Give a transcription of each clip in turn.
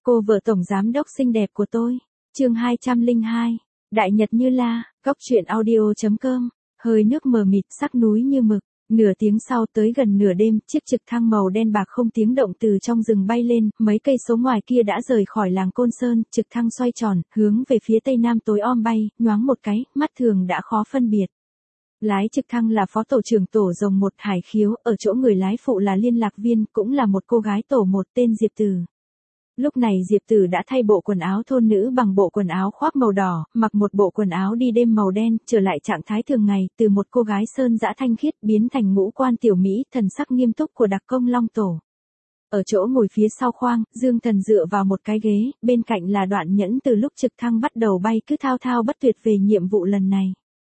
Cô vợ tổng giám đốc xinh đẹp của tôi. Chương 202. Đại Nhật Như La, góc truyện audio.com. Hơi nước mờ mịt, sắc núi như mực. Nửa tiếng sau, tới gần nửa đêm, chiếc trực thăng màu đen bạc không tiếng động từ trong rừng bay lên, mấy cây số ngoài kia đã rời khỏi làng Côn Sơn, trực thăng xoay tròn, hướng về phía tây nam tối om bay, nhoáng một cái, mắt thường đã khó phân biệt. Lái trực thăng là phó tổ trưởng tổ rồng 1 Hải Khiếu, ở chỗ người lái phụ là liên lạc viên, cũng là một cô gái tổ 1 tên Diệp Tử. Lúc này Diệp Tử đã thay bộ quần áo thôn nữ bằng bộ quần áo khoác màu đỏ, mặc một bộ quần áo đi đêm màu đen, trở lại trạng thái thường ngày, từ một cô gái sơn dã thanh khiết biến thành ngũ quan tiểu mỹ, thần sắc nghiêm túc của đặc công Long Tổ. Ở chỗ ngồi phía sau khoang, Dương Thần dựa vào một cái ghế, bên cạnh là Đoạn Nhẫn từ lúc trực thăng bắt đầu bay cứ thao thao bất tuyệt về nhiệm vụ lần này.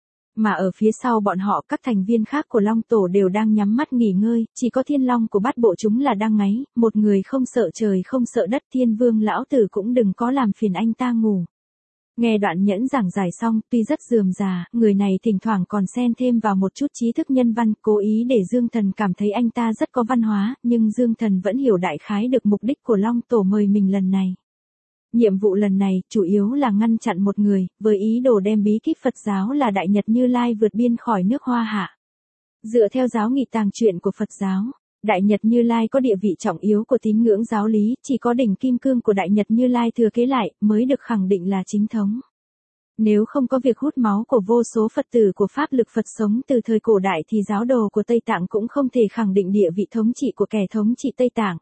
Mà ở phía sau bọn họ các thành viên khác của Long Tổ đều đang nhắm mắt nghỉ ngơi, chỉ có Thiên Long của bát bộ chúng là đang ngáy, một người không sợ trời không sợ đất. Thiên Vương lão tử cũng đừng có làm phiền anh ta ngủ. Nghe Đoạn Nhẫn giảng giải xong, tuy rất rườm rà, người này thỉnh thoảng còn xen thêm vào một chút trí thức nhân văn, cố ý để Dương Thần cảm thấy anh ta rất có văn hóa, nhưng Dương Thần vẫn hiểu đại khái được mục đích của Long Tổ mời mình lần này. Nhiệm vụ lần này, chủ yếu là ngăn chặn một người, với ý đồ đem bí kíp Phật giáo là Đại Nhật Như Lai vượt biên khỏi nước Hoa Hạ. Dựa theo giáo nghị tàng truyện của Phật giáo, Đại Nhật Như Lai có địa vị trọng yếu của tín ngưỡng giáo lý, chỉ có đỉnh kim cương của Đại Nhật Như Lai thừa kế lại, mới được khẳng định là chính thống. Nếu không có việc hút máu của vô số Phật tử của Pháp lực Phật sống từ thời cổ đại thì giáo đồ của Tây Tạng cũng không thể khẳng định địa vị thống trị của kẻ thống trị Tây Tạng.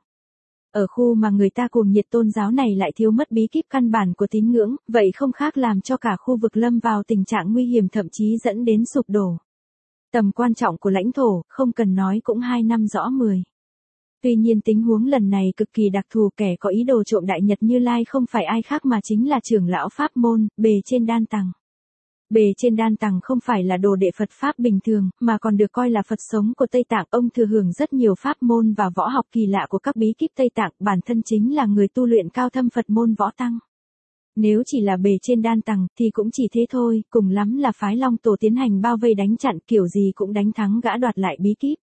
Ở khu mà người ta cuồng nhiệt tôn giáo này lại thiếu mất bí kíp căn bản của tín ngưỡng, vậy không khác làm cho cả khu vực lâm vào tình trạng nguy hiểm thậm chí dẫn đến sụp đổ. Tầm quan trọng của lãnh thổ, không cần nói cũng 2 năm rõ 10. Tuy nhiên tình huống lần này cực kỳ đặc thù, kẻ có ý đồ trộm Đại Nhật Như Lai không phải ai khác mà chính là trưởng lão Pháp môn, Bề Trên Đan Tằng. Bề Trên Đan Tằng không phải là đồ đệ Phật Pháp bình thường, mà còn được coi là Phật sống của Tây Tạng. Ông thừa hưởng rất nhiều pháp môn và võ học kỳ lạ của các bí kíp Tây Tạng, bản thân chính là người tu luyện cao thâm Phật môn võ tăng. Nếu chỉ là Bề Trên Đan Tằng thì cũng chỉ thế thôi, cùng lắm là phái Long Tổ tiến hành bao vây đánh chặn, kiểu gì cũng đánh thắng gã đoạt lại bí kíp.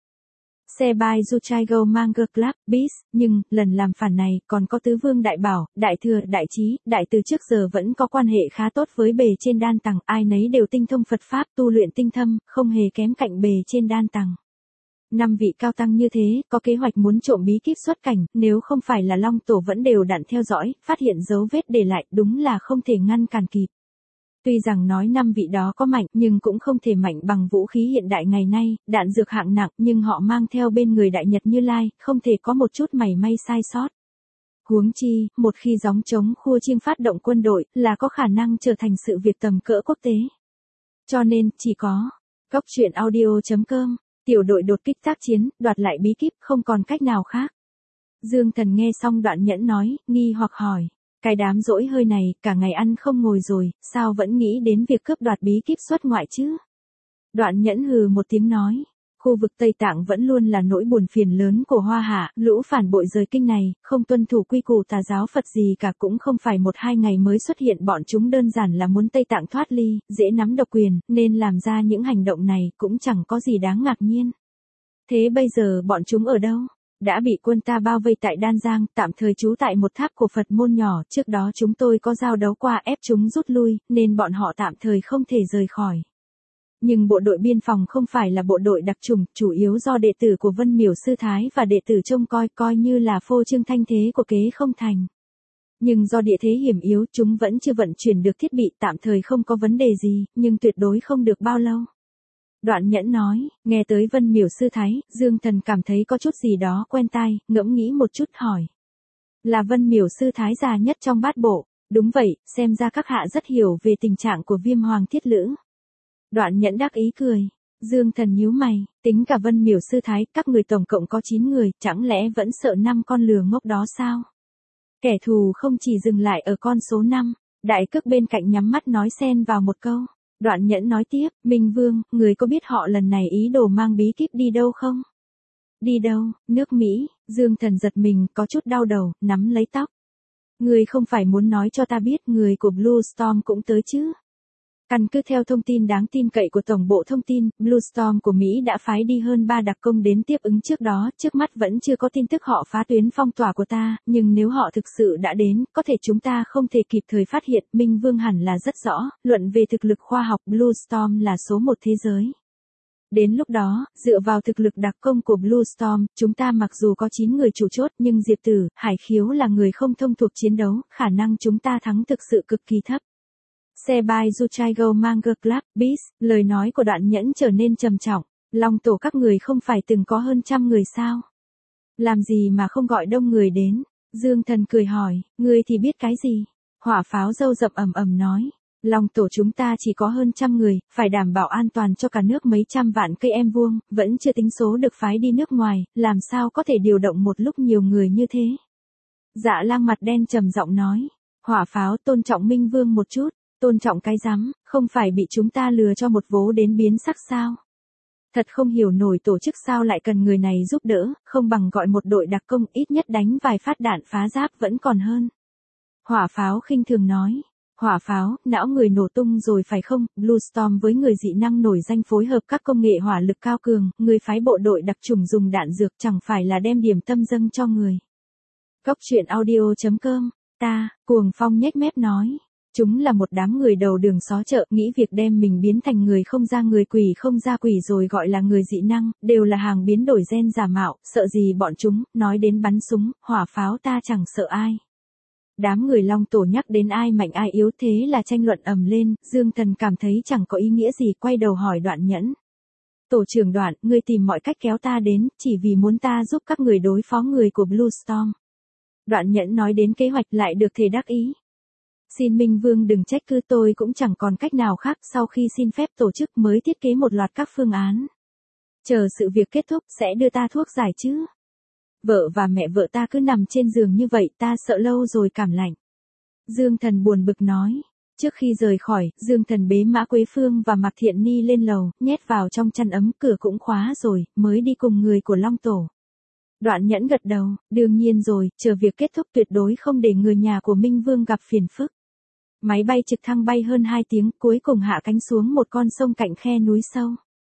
Xe by Juchaigo Manga Club, Beast, nhưng, lần làm phản này, còn có Tứ Vương Đại Bảo, Đại Thừa, Đại Trí, Đại Từ trước giờ vẫn có quan hệ khá tốt với Bề Trên Đan Tằng, ai nấy đều tinh thông Phật Pháp, tu luyện tinh thâm, không hề kém cạnh Bề Trên Đan Tằng. 5 vị cao tăng như thế, có kế hoạch muốn trộm bí kíp xuất cảnh, nếu không phải là Long Tổ vẫn đều đặn theo dõi, phát hiện dấu vết để lại, đúng là không thể ngăn cản kịp. Tuy rằng nói 5 vị đó có mạnh, nhưng cũng không thể mạnh bằng vũ khí hiện đại ngày nay, đạn dược hạng nặng, nhưng họ mang theo bên người Đại Nhật Như Lai, không thể có một chút mảy may sai sót. Huống chi, một khi gióng trống khua chiêng phát động quân đội, là có khả năng trở thành sự việc tầm cỡ quốc tế. Cho nên, chỉ có góc truyện audio.com, tiểu đội đột kích tác chiến, đoạt lại bí kíp, không còn cách nào khác. Dương Thần nghe xong Đoạn Nhẫn nói, nghi hoặc hỏi. Cái đám dỗi hơi này, cả ngày ăn không ngồi rồi, sao vẫn nghĩ đến việc cướp đoạt bí kíp xuất ngoại chứ? Đoạn Nhẫn hừ một tiếng nói, khu vực Tây Tạng vẫn luôn là nỗi buồn phiền lớn của Hoa Hạ, lũ phản bội rời kinh này, không tuân thủ quy củ tà giáo Phật gì cả, cũng không phải 1-2 ngày mới xuất hiện, bọn chúng đơn giản là muốn Tây Tạng thoát ly, dễ nắm độc quyền, nên làm ra những hành động này cũng chẳng có gì đáng ngạc nhiên. Thế bây giờ bọn chúng ở đâu? Đã bị quân ta bao vây tại Đan Giang, tạm thời trú tại một tháp của Phật môn nhỏ, trước đó chúng tôi có giao đấu qua ép chúng rút lui, nên bọn họ tạm thời không thể rời khỏi. Nhưng bộ đội biên phòng không phải là bộ đội đặc chủng, chủ yếu do đệ tử của Vân Miểu Sư Thái và đệ tử trông coi như là phô trương thanh thế của kế không thành. Nhưng do địa thế hiểm yếu, chúng vẫn chưa vận chuyển được thiết bị, tạm thời không có vấn đề gì, nhưng tuyệt đối không được bao lâu. Đoạn Nhẫn nói, nghe tới Vân Miểu Sư Thái, Dương Thần cảm thấy có chút gì đó quen tai, ngẫm nghĩ một chút hỏi. Là Vân Miểu Sư Thái già nhất trong bát bộ, đúng vậy, xem ra các hạ rất hiểu về tình trạng của Viêm Hoàng Thiết Lữ. Đoạn Nhẫn đắc ý cười, Dương Thần nhíu mày, tính cả Vân Miểu Sư Thái, các người tổng cộng có 9 người, chẳng lẽ vẫn sợ 5 con lừa ngốc đó sao? Kẻ thù không chỉ dừng lại ở con số 5, Đại Cước bên cạnh nhắm mắt nói xen vào một câu. Đoạn Nhẫn nói tiếp, Minh Vương, người có biết họ lần này ý đồ mang bí kíp đi đâu không? Đi đâu? Nước Mỹ. Dương Thần giật mình, có chút đau đầu, nắm lấy tóc. Người không phải muốn nói cho ta biết người của Blue Storm cũng tới chứ? Căn cứ theo thông tin đáng tin cậy của Tổng bộ Thông tin, Bluestorm của Mỹ đã phái đi hơn 3 đặc công đến tiếp ứng trước đó, trước mắt vẫn chưa có tin tức họ phá tuyến phong tỏa của ta, nhưng nếu họ thực sự đã đến, có thể chúng ta không thể kịp thời phát hiện, Minh Vương hẳn là rất rõ, luận về thực lực khoa học Bluestorm là số 1 thế giới. Đến lúc đó, dựa vào thực lực đặc công của Bluestorm, chúng ta mặc dù có 9 người chủ chốt nhưng Diệp Tử, Hải Khiếu là người không thông thuộc chiến đấu, khả năng chúng ta thắng thực sự cực kỳ thấp. Xe by Zuchaigo Manga Club, Beast, lời nói của Đoạn Nhẫn trở nên trầm trọng. Long tổ các người không phải từng có hơn 100 người sao? Làm gì mà không gọi đông người đến? Dương Thần cười hỏi, ngươi thì biết cái gì? Hỏa pháo râu rậm ầm ầm nói. Long tổ chúng ta chỉ có hơn 100 người, phải đảm bảo an toàn cho cả nước mấy trăm vạn cây em vuông, vẫn chưa tính số được phái đi nước ngoài, làm sao có thể điều động một lúc nhiều người như thế? Dạ Lang mặt đen trầm giọng nói. Hỏa pháo tôn trọng Minh Vương một chút. Tôn trọng cái rắm, không phải bị chúng ta lừa cho một vố đến biến sắc sao? Thật không hiểu nổi tổ chức sao lại cần người này giúp đỡ, không bằng gọi một đội đặc công ít nhất đánh vài phát đạn phá giáp vẫn còn hơn. Hỏa pháo khinh thường nói. Hỏa pháo, não người nổ tung rồi phải không? Bluestorm với người dị năng nổi danh phối hợp các công nghệ hỏa lực cao cường, người phái bộ đội đặc chủng dùng đạn dược chẳng phải là đem điểm tâm dâng cho người. Cốc truyện audio.com, Cuồng Phong nhếch mép nói. Chúng là một đám người đầu đường xó chợ, nghĩ việc đem mình biến thành người không ra người quỷ không ra quỷ rồi gọi là người dị năng, đều là hàng biến đổi gen giả mạo, sợ gì bọn chúng, nói đến bắn súng, hỏa pháo ta chẳng sợ ai. Đám người Long tổ nhắc đến ai mạnh ai yếu thế là tranh luận ầm lên, Dương Thần cảm thấy chẳng có ý nghĩa gì, quay đầu hỏi Đoạn Nhẫn. Tổ trưởng Đoạn, ngươi tìm mọi cách kéo ta đến, chỉ vì muốn ta giúp các người đối phó người của Bluestorm. Đoạn Nhẫn nói đến kế hoạch lại được thể đắc ý. Xin Minh Vương đừng trách cứ, tôi cũng chẳng còn cách nào khác, sau khi xin phép tổ chức mới thiết kế một loạt các phương án. Chờ sự việc kết thúc sẽ đưa ta thuốc giải chứ. Vợ và mẹ vợ ta cứ nằm trên giường như vậy, ta sợ lâu rồi cảm lạnh. Dương Thần buồn bực nói. Trước khi rời khỏi, Dương Thần bế Mã Quế Phương và Mạc Thiện Ni lên lầu, nhét vào trong chăn ấm, cửa cũng khóa rồi, mới đi cùng người của Long tổ. Đoạn Nhẫn gật đầu, đương nhiên rồi, chờ việc kết thúc tuyệt đối không để người nhà của Minh Vương gặp phiền phức. Máy bay trực thăng bay hơn 2 tiếng, cuối cùng hạ cánh xuống một con sông cạnh khe núi sâu.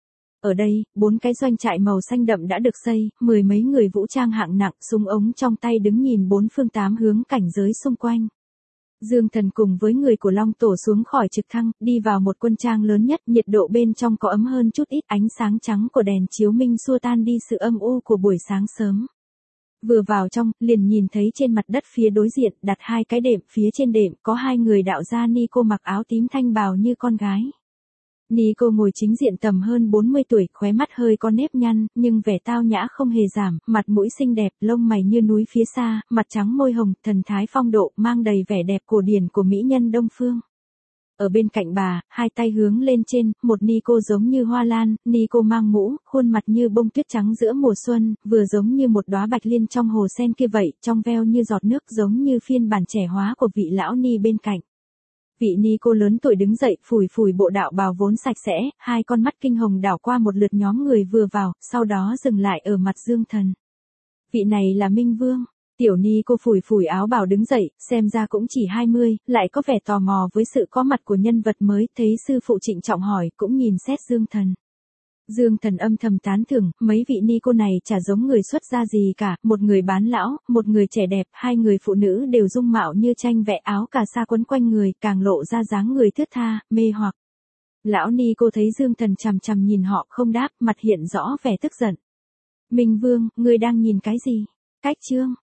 Ở đây, 4 cái doanh trại màu xanh đậm đã được xây, 10 mấy người vũ trang hạng nặng, súng ống trong tay đứng nhìn 4 phương 8 hướng cảnh giới xung quanh. Dương Thần cùng với người của Long tổ xuống khỏi trực thăng, đi vào một quân trang lớn nhất, nhiệt độ bên trong có ấm hơn chút ít, ánh sáng trắng của đèn chiếu minh xua tan đi sự âm u của buổi sáng sớm. Vừa vào trong, liền nhìn thấy trên mặt đất phía đối diện, đặt 2 cái đệm, phía trên đệm có 2 người đạo gia Nico mặc áo tím thanh bào như con gái. Nico ngồi chính diện tầm hơn 40 tuổi, khóe mắt hơi có nếp nhăn, nhưng vẻ tao nhã không hề giảm, mặt mũi xinh đẹp, lông mày như núi phía xa, mặt trắng môi hồng, thần thái phong độ, mang đầy vẻ đẹp cổ điển của mỹ nhân Đông Phương. Ở bên cạnh bà, 2 tay hướng lên trên, một Nico giống như hoa lan, Nico mang mũ, khuôn mặt như bông tuyết trắng giữa mùa xuân, vừa giống như một đóa bạch liên trong hồ sen kia vậy, trong veo như giọt nước, giống như phiên bản trẻ hóa của vị lão ni bên cạnh. Vị Nico lớn tuổi đứng dậy, phủi phủi bộ đạo bào vốn sạch sẽ, 2 con mắt kinh hồng đảo qua một lượt nhóm người vừa vào, sau đó dừng lại ở mặt Dương Thần. Vị này là Minh Vương. Tiểu Nico phủi phủi áo bào đứng dậy, xem ra cũng chỉ 20, lại có vẻ tò mò với sự có mặt của nhân vật mới, thấy sư phụ trịnh trọng hỏi, cũng nhìn xét Dương Thần. Dương Thần âm thầm tán thưởng, mấy vị Nico này chả giống người xuất gia gì cả, một người bán lão, một người trẻ đẹp, 2 người phụ nữ đều dung mạo như tranh vẽ, áo cà sa quấn quanh người, càng lộ ra dáng người thướt tha, mê hoặc. Lão Nico thấy Dương Thần chằm chằm nhìn họ không đáp, mặt hiện rõ vẻ tức giận. Minh Vương, ngươi đang nhìn cái gì? Cách chương.